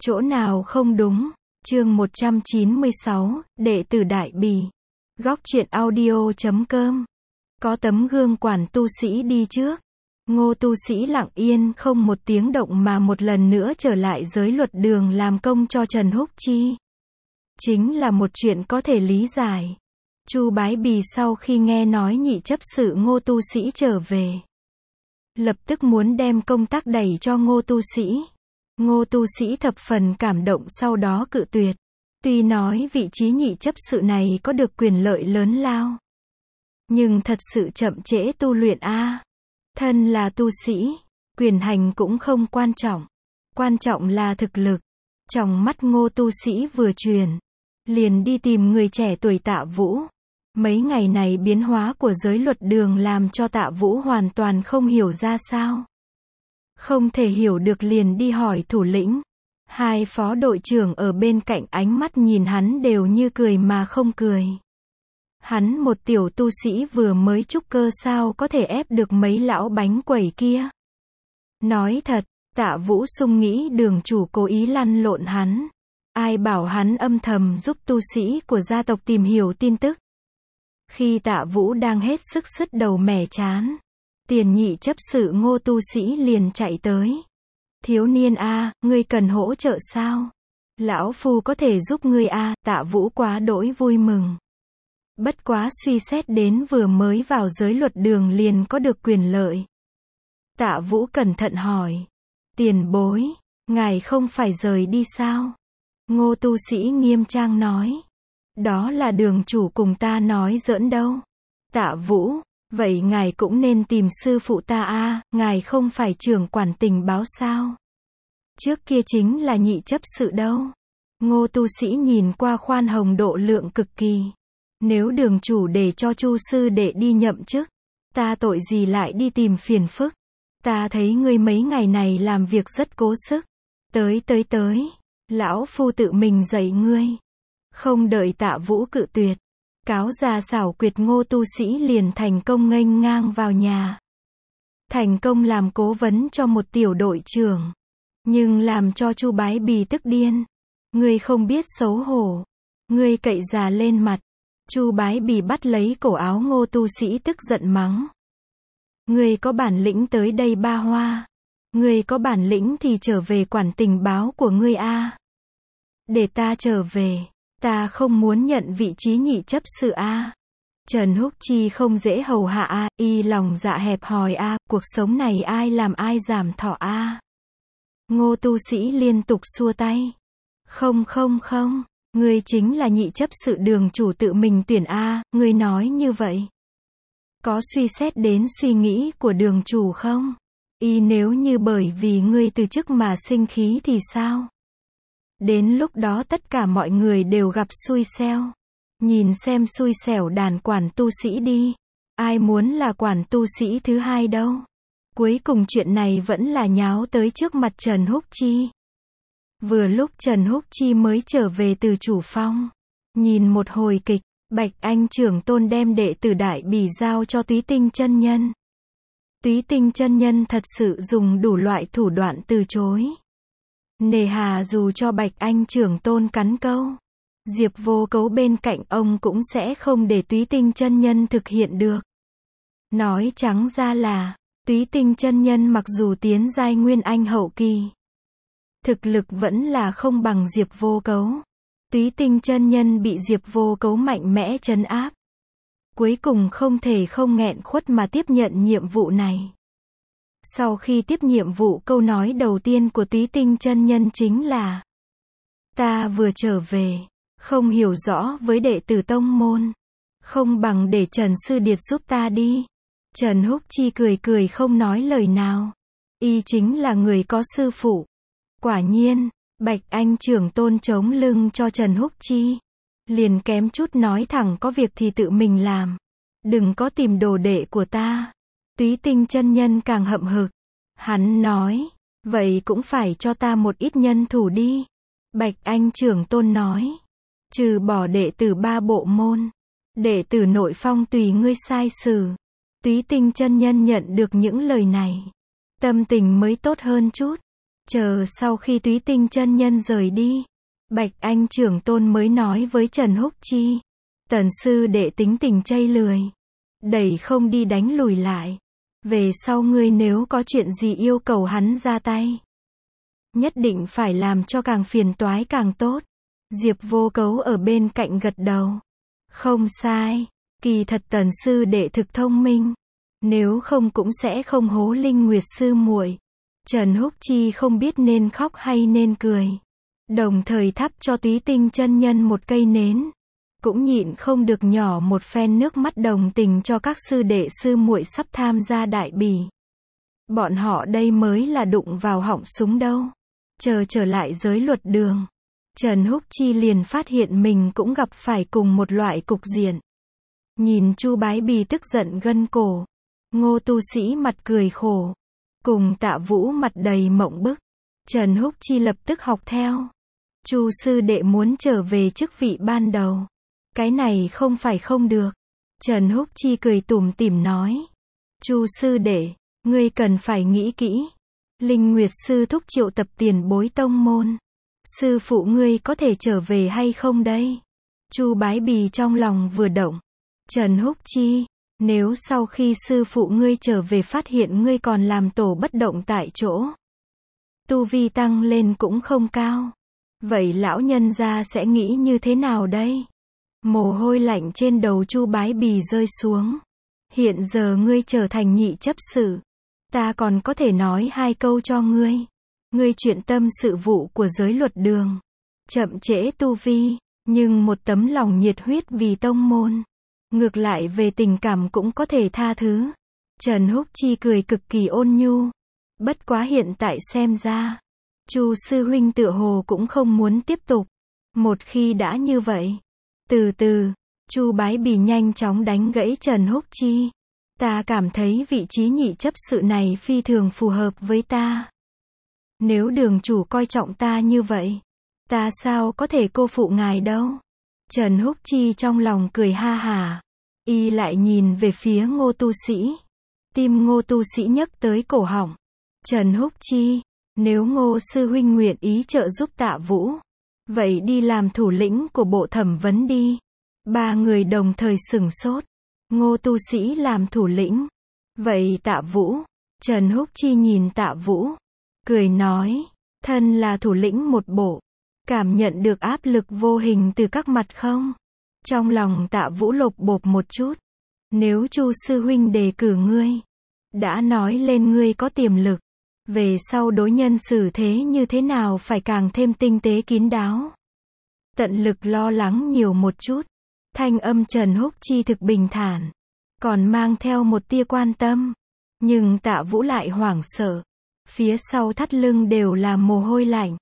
Chỗ nào không đúng? Chương 196, đệ tử Đại Bỉ. Góc truyện audio.com. Có tấm gương quản tu sĩ đi trước. Ngô tu sĩ lặng yên không một tiếng động mà một lần nữa trở lại giới luật đường làm công cho Trần Húc Chi. Chính là một chuyện có thể lý giải. Chu Bái Bì sau khi nghe nói nhị chấp sự Ngô tu sĩ trở về, lập tức muốn đem công tác đẩy cho Ngô tu sĩ. Ngô tu sĩ thập phần cảm động sau đó cự tuyệt. Tuy nói vị trí nhị chấp sự này có được quyền lợi lớn lao, nhưng thật sự chậm trễ tu luyện a. Thân là tu sĩ, quyền hành cũng không quan trọng. Quan trọng là thực lực. Trong mắt Ngô tu sĩ vừa truyền, liền đi tìm người trẻ tuổi Tạ Vũ. Mấy ngày này biến hóa của giới luật đường làm cho Tạ Vũ hoàn toàn không hiểu ra sao. Không thể hiểu được liền đi hỏi thủ lĩnh. Hai phó đội trưởng ở bên cạnh ánh mắt nhìn hắn đều như cười mà không cười. Hắn một tiểu tu sĩ vừa mới trúc cơ sao có thể ép được mấy lão bánh quẩy kia. Nói thật, Tạ Vũ sung nghĩ đường chủ cố ý lăn lộn hắn. Ai bảo hắn âm thầm giúp tu sĩ của gia tộc tìm hiểu tin tức. Khi Tạ Vũ đang hết sức sứt đầu mẻ chán, tiền nhị chấp sự Ngô tu sĩ liền chạy tới. Thiếu niên a, ngươi cần hỗ trợ sao? Lão phu có thể giúp ngươi a. Tạ Vũ quá đỗi vui mừng. Bất quá suy xét đến vừa mới vào giới luật đường liền có được quyền lợi. Tạ Vũ cẩn thận hỏi. Tiền bối, ngài không phải rời đi sao? Ngô tu sĩ nghiêm trang nói. Đó là đường chủ cùng ta nói giỡn đâu. Tạ Vũ, vậy ngài cũng nên tìm sư phụ ta a, ngài không phải trưởng quản tình báo sao? Trước kia chính là nhị chấp sự đâu. Ngô tu sĩ nhìn qua khoan hồng độ lượng cực kỳ. Nếu đường chủ để cho Chu sư đệ đi nhậm chức, ta tội gì lại đi tìm phiền phức. Ta thấy ngươi mấy ngày này làm việc rất cố sức. Tới, lão phu tự mình dạy ngươi. Không đợi Tạ Vũ cự tuyệt, cáo già xảo quyệt Ngô tu sĩ liền thành công nghênh ngang vào nhà. Thành công làm cố vấn cho một tiểu đội trưởng, nhưng làm cho Chu Bái Bì tức điên. Ngươi không biết xấu hổ, ngươi cậy già lên mặt. Chu Bái Bì bắt lấy cổ áo Ngô tu sĩ tức giận mắng. Ngươi có bản lĩnh tới đây ba hoa. Ngươi có bản lĩnh thì trở về quản tình báo của ngươi a. Để ta trở về, ta không muốn nhận vị trí nhị chấp sự a. Trần Húc Chi không dễ hầu hạ a, y lòng dạ hẹp hòi a, cuộc sống này ai làm ai giảm thọ a. Ngô tu sĩ liên tục xua tay. Không, ngươi chính là nhị chấp sự đường chủ tự mình tuyển a, ngươi nói như vậy. Có suy xét đến suy nghĩ của đường chủ không? Y nếu như bởi vì ngươi từ chức mà sinh khí thì sao? Đến lúc đó tất cả mọi người đều gặp xui xẻo. Nhìn xem xui xẻo đàn quản tu sĩ đi. Ai muốn là quản tu sĩ thứ hai đâu. Cuối cùng chuyện này vẫn là nháo tới trước mặt Trần Húc Chi. Vừa lúc Trần Húc Chi mới trở về từ chủ phong. Nhìn một hồi kịch, Bạch Anh trưởng tôn đem đệ tử Đại Bỉ giao cho Túy Tinh chân nhân. Túy Tinh chân nhân thật sự dùng đủ loại thủ đoạn từ chối. Nề hà dù cho Bạch Anh trưởng tôn cắn câu, Diệp Vô Cấu bên cạnh ông cũng sẽ không để Túy Tinh chân nhân thực hiện được. Nói trắng ra là, Túy Tinh chân nhân mặc dù tiến giai nguyên anh hậu kỳ, thực lực vẫn là không bằng Diệp Vô Cấu. Túy Tinh chân nhân bị Diệp Vô Cấu mạnh mẽ trấn áp. Cuối cùng không thể không nghẹn khuất mà tiếp nhận nhiệm vụ này. Sau khi tiếp nhiệm vụ, câu nói đầu tiên của Túy Tinh chân nhân chính là: ta vừa trở về, không hiểu rõ với đệ tử tông môn, không bằng để Trần Sư Điệt giúp ta đi. Trần Húc Chi cười không nói lời nào. Y chính là người có sư phụ. Quả nhiên, Bạch Anh trưởng tôn chống lưng cho Trần Húc Chi. Liền kém chút nói thẳng có việc thì tự mình làm. Đừng có tìm đồ đệ của ta. Túy Tinh chân nhân càng hậm hực. Hắn nói, vậy cũng phải cho ta một ít nhân thủ đi. Bạch Anh trưởng tôn nói, trừ bỏ đệ tử ba bộ môn, đệ tử nội phong tùy ngươi sai xử. Túy Tinh chân nhân nhận được những lời này, tâm tình mới tốt hơn chút. Chờ sau khi Túy Tinh chân nhân rời đi, Bạch Anh trưởng tôn mới nói với Trần Húc Chi. Tần sư đệ tính tình chây lười, đẩy không đi đánh lùi lại. Về sau ngươi nếu có chuyện gì yêu cầu hắn ra tay, nhất định phải làm cho càng phiền toái càng tốt. Diệp Vô Cấu ở bên cạnh gật đầu. Không sai, kỳ thật Tần sư đệ thực thông minh, nếu không cũng sẽ không hố Linh Nguyệt sư muội. Trần Húc Chi không biết nên khóc hay nên cười, đồng thời thắp cho Túy Tinh chân nhân một cây nến, cũng nhịn không được nhỏ một phen nước mắt đồng tình cho các sư đệ sư muội sắp tham gia đại bỉ. Bọn họ đây mới là đụng vào họng súng đâu. Trở lại giới luật đường, Trần Húc Chi liền phát hiện mình cũng gặp phải cùng một loại cục diện. Nhìn Chu Bái Bì tức giận gân cổ, Ngô tu sĩ mặt cười khổ, cùng Tạ Vũ mặt đầy mộng bức. Trần Húc Chi lập tức học theo. Chu sư đệ muốn trở về chức vị ban đầu. Cái này không phải không được. Trần Húc Chi cười tủm tỉm nói. Chu sư đệ, ngươi cần phải nghĩ kỹ. Linh Nguyệt sư thúc triệu tập tiền bối tông môn. Sư phụ ngươi có thể trở về hay không đây? Chu Bái Bì trong lòng vừa động. Trần Húc Chi, nếu sau khi sư phụ ngươi trở về phát hiện ngươi còn làm tổ bất động tại chỗ, tu vi tăng lên cũng không cao, vậy lão nhân gia sẽ nghĩ như thế nào đây? Mồ hôi lạnh trên đầu Chu Bái Bì rơi xuống. Hiện giờ ngươi trở thành nhị chấp sự, ta còn có thể nói hai câu cho ngươi. Ngươi chuyện tâm sự vụ của giới luật đường, chậm trễ tu vi, nhưng một tấm lòng nhiệt huyết vì tông môn, ngược lại về tình cảm cũng có thể tha thứ. Trần Húc Chi cười cực kỳ ôn nhu. Bất quá hiện tại xem ra, Chu sư huynh tựa hồ cũng không muốn tiếp tục. Một khi đã như vậy, từ từ, Chu Bái Bì nhanh chóng đánh gãy Trần Húc Chi. Ta cảm thấy vị trí nhị chấp sự này phi thường phù hợp với ta. Nếu đường chủ coi trọng ta như vậy, ta sao có thể cô phụ ngài đâu. Trần Húc Chi trong lòng cười ha hả. Y lại nhìn về phía Ngô tu sĩ. Tim Ngô tu sĩ nhấc tới cổ họng. Trần Húc Chi, nếu Ngô sư huynh nguyện ý trợ giúp Tạ Vũ, vậy đi làm thủ lĩnh của bộ thẩm vấn đi. Ba người đồng thời sửng sốt. Ngô tu sĩ làm thủ lĩnh, vậy Tạ Vũ? Trần Húc Chi nhìn Tạ Vũ, cười nói, thân là thủ lĩnh một bộ, cảm nhận được áp lực vô hình từ các mặt không? Trong lòng Tạ Vũ lột bột một chút. Nếu Chu sư huynh đề cử ngươi, đã nói lên ngươi có tiềm lực, về sau đối nhân xử thế như thế nào phải càng thêm tinh tế kín đáo. Tận lực lo lắng nhiều một chút. Thanh âm Trần Húc Chi thực bình thản, còn mang theo một tia quan tâm. Nhưng Tạ Vũ lại hoảng sợ. Phía sau thắt lưng đều là mồ hôi lạnh.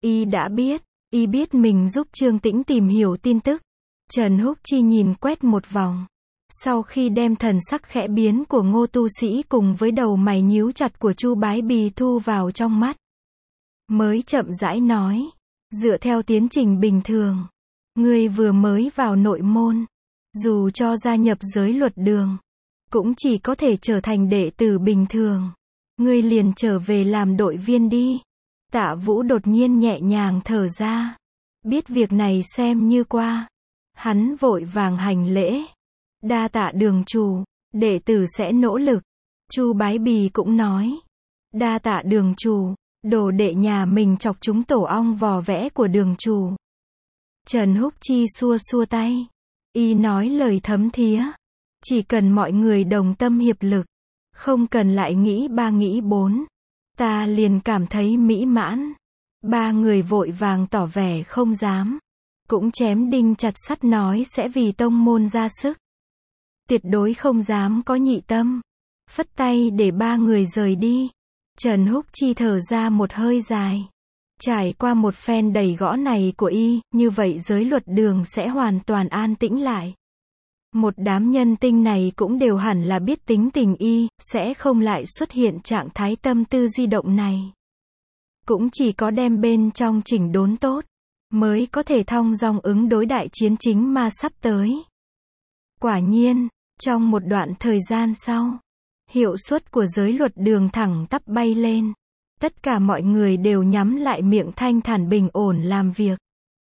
Y biết mình giúp Trương Tĩnh tìm hiểu tin tức. Trần Húc Chi nhìn quét một vòng. Sau khi đem thần sắc khẽ biến của Ngô tu sĩ cùng với đầu mày nhíu chặt của Chu Bái Bì thu vào trong mắt, mới chậm rãi nói, dựa theo tiến trình bình thường, ngươi vừa mới vào nội môn, dù cho gia nhập giới luật đường, cũng chỉ có thể trở thành đệ tử bình thường. Ngươi liền trở về làm đội viên đi. Tạ Vũ đột nhiên nhẹ nhàng thở ra. Biết việc này xem như qua. Hắn vội vàng hành lễ. Đa tạ đường chủ, đệ tử sẽ nỗ lực. Chu Bái Bì cũng nói. Đa tạ đường chủ, đồ đệ nhà mình chọc chúng tổ ong vò vẽ của đường chủ. Trần Húc Chi xua xua tay. Y nói lời thấm thía. Chỉ cần mọi người đồng tâm hiệp lực, không cần lại nghĩ ba nghĩ bốn, ta liền cảm thấy mỹ mãn. Ba người vội vàng tỏ vẻ không dám, cũng chém đinh chặt sắt nói sẽ vì tông môn ra sức. Tuyệt đối không dám có nhị tâm. Phất tay để ba người rời đi. Trần Húc Chi thở ra một hơi dài. Trải qua một phen đầy gõ này của y, như vậy giới luật đường sẽ hoàn toàn an tĩnh lại. Một đám nhân tinh này cũng đều hẳn là biết tính tình y, sẽ không lại xuất hiện trạng thái tâm tư di động này. Cũng chỉ có đem bên trong chỉnh đốn tốt, mới có thể thong dong ứng đối đại chiến chính ma sắp tới. Quả nhiên, trong một đoạn thời gian sau, hiệu suất của giới luật đường thẳng tắp bay lên. Tất cả mọi người đều nhắm lại miệng thanh thản bình ổn làm việc.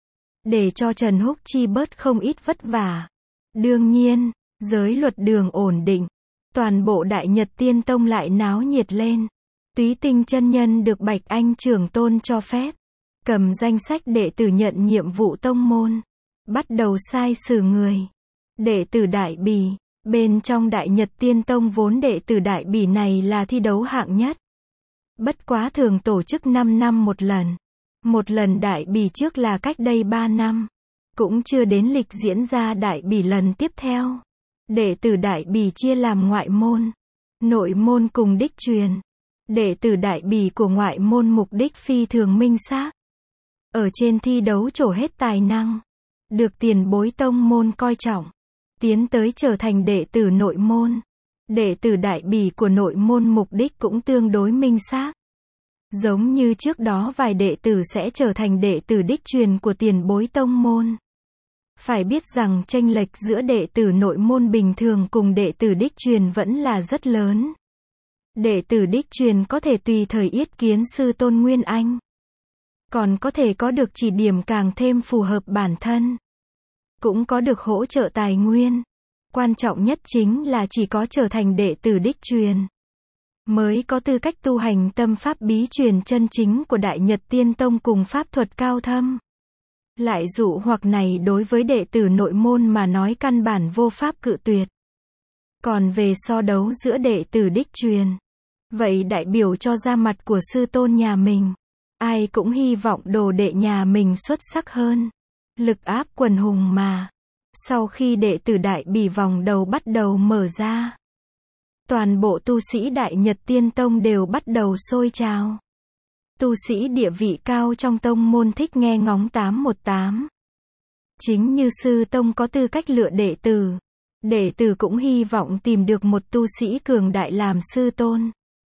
Để cho Trần Húc Chi bớt không ít vất vả. Đương nhiên, giới luật đường ổn định. Toàn bộ Đại Nhật Tiên Tông lại náo nhiệt lên. Túy Tinh chân nhân được Bạch Anh trưởng tôn cho phép. Cầm danh sách đệ tử nhận nhiệm vụ tông môn. Bắt đầu sai xử người. Đệ tử Đại Bỉ. Bên trong Đại Nhật Tiên Tông vốn đệ tử Đại Bỉ này là thi đấu hạng nhất. Bất quá thường tổ chức 5 năm một lần. Một lần Đại Bỉ trước là cách đây 3 năm. Cũng chưa đến lịch diễn ra Đại Bỉ lần tiếp theo. Đệ tử Đại Bỉ chia làm ngoại môn, nội môn cùng đích truyền. Đệ tử Đại Bỉ của ngoại môn mục đích phi thường minh xác. Ở trên thi đấu trổ hết tài năng. Được tiền bối tông môn coi trọng. Tiến tới trở thành đệ tử nội môn. Đệ tử Đại Bỉ của nội môn mục đích cũng tương đối minh xác. Giống như trước đó vài đệ tử sẽ trở thành đệ tử đích truyền của tiền bối tông môn. Phải biết rằng chênh lệch giữa đệ tử nội môn bình thường cùng đệ tử đích truyền vẫn là rất lớn. Đệ tử đích truyền có thể tùy thời yết kiến sư tôn Nguyên Anh. Còn có thể có được chỉ điểm càng thêm phù hợp bản thân. Cũng có được hỗ trợ tài nguyên. Quan trọng nhất chính là chỉ có trở thành đệ tử đích truyền. Mới có tư cách tu hành tâm pháp bí truyền chân chính của Đại Nhật Tiên Tông cùng pháp thuật cao thâm. Lại dụ hoặc này đối với đệ tử nội môn mà nói căn bản vô pháp cự tuyệt. Còn về so đấu giữa đệ tử đích truyền, vậy đại biểu cho ra mặt của sư tôn nhà mình. Ai cũng hy vọng đồ đệ nhà mình xuất sắc hơn. Lực áp quần hùng mà. Sau khi đệ tử Đại Bỉ vòng đầu bắt đầu mở ra, toàn bộ tu sĩ Đại Nhật Tiên Tông đều bắt đầu sôi trào. Tu sĩ địa vị cao trong tông môn thích nghe ngóng 818. Chính như sư tông có tư cách lựa đệ tử. Đệ tử cũng hy vọng tìm được một tu sĩ cường đại làm sư tôn.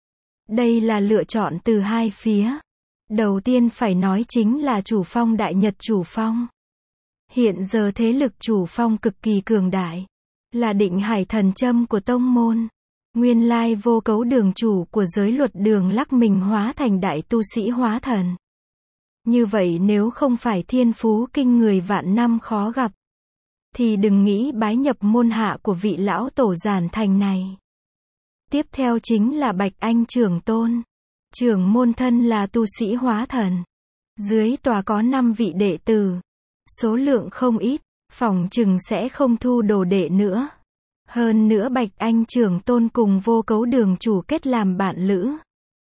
Đây là lựa chọn từ hai phía. Đầu tiên phải nói chính là chủ phong Đại Nhật chủ phong. Hiện giờ thế lực chủ phong cực kỳ cường đại. Là định hải thần châm của tông môn. Nguyên lai vô cấu đường chủ của giới luật đường lắc mình hóa thành đại tu sĩ hóa thần. Như vậy nếu không phải thiên phú kinh người vạn năm khó gặp, thì đừng nghĩ bái nhập môn hạ của vị lão tổ Giản Thành này. Tiếp theo chính là Bạch Anh trưởng tôn. Trưởng môn thân là tu sĩ hóa thần. Dưới tòa có 5 vị đệ tử. Số lượng không ít, phỏng chừng sẽ không thu đồ đệ nữa. Hơn nữa Bạch Anh trưởng tôn cùng vô cấu đường chủ kết làm bạn lữ.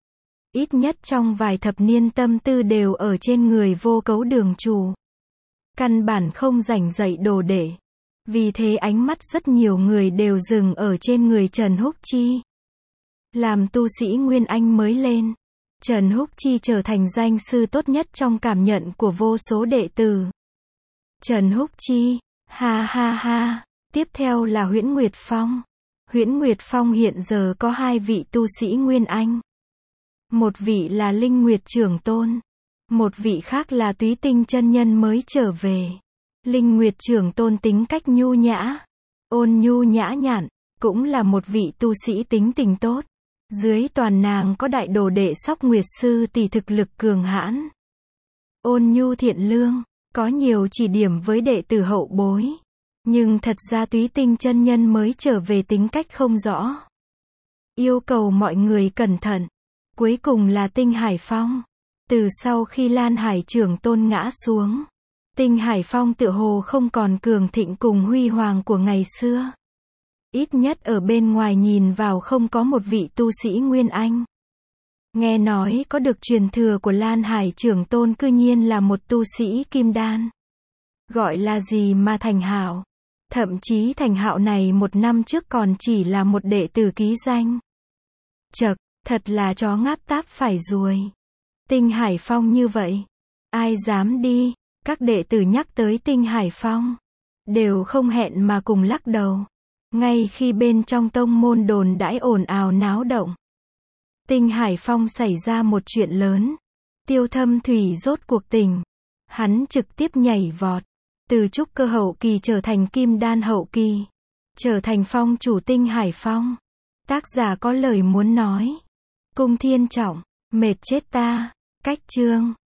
Ít nhất trong vài thập niên tâm tư đều ở trên người vô cấu đường chủ. Căn bản không rảnh dạy đồ đệ. Vì thế ánh mắt rất nhiều người đều dừng ở trên người Trần Húc Chi. Làm tu sĩ Nguyên Anh mới lên, Trần Húc Chi trở thành danh sư tốt nhất trong cảm nhận của vô số đệ tử. Trần Húc Chi, ha ha ha. Tiếp theo là Huyễn Nguyệt Phong. Huyễn Nguyệt Phong hiện giờ có 2 vị tu sĩ Nguyên Anh. Một vị là Linh Nguyệt trưởng tôn. Một vị khác là Túy Tinh chân nhân mới trở về. Linh Nguyệt trưởng tôn tính cách nhu nhã, ôn nhu nhã nhặn, cũng là một vị tu sĩ tính tình tốt. Dưới toàn nàng có đại đồ đệ Sóc Nguyệt sư tỷ thực lực cường hãn. Ôn nhu thiện lương, có nhiều chỉ điểm với đệ tử hậu bối. Nhưng thật ra Túy Tinh chân nhân mới trở về tính cách không rõ. Yêu cầu mọi người cẩn thận. Cuối cùng là Tinh Hải Phong. Từ sau khi Lan Hải trưởng tôn ngã xuống, Tinh Hải Phong tựa hồ không còn cường thịnh cùng huy hoàng của ngày xưa. Ít nhất ở bên ngoài nhìn vào không có một vị tu sĩ Nguyên Anh. Nghe nói có được truyền thừa của Lan Hải trưởng tôn cư nhiên là một tu sĩ Kim Đan. Gọi là gì mà Thành Hạo. Thậm chí Thành Hạo này 1 năm trước còn chỉ là một đệ tử ký danh. Chậc, thật là chó ngáp táp phải ruồi. Tinh Hải Phong như vậy, ai dám đi? Các đệ tử nhắc tới Tinh Hải Phong, đều không hẹn mà cùng lắc đầu. Ngay khi bên trong tông môn đồn đãi ồn ào náo động, Tinh Hải Phong xảy ra một chuyện lớn. Tiêu Thâm Thủy rốt cuộc tỉnh. Hắn trực tiếp nhảy vọt, từ trúc cơ hậu kỳ trở thành kim đan hậu kỳ, trở thành phong chủ Tinh Hải Phong. Tác giả có lời muốn nói. Cung Thiên Trọng, Mệt chết ta. Cách chương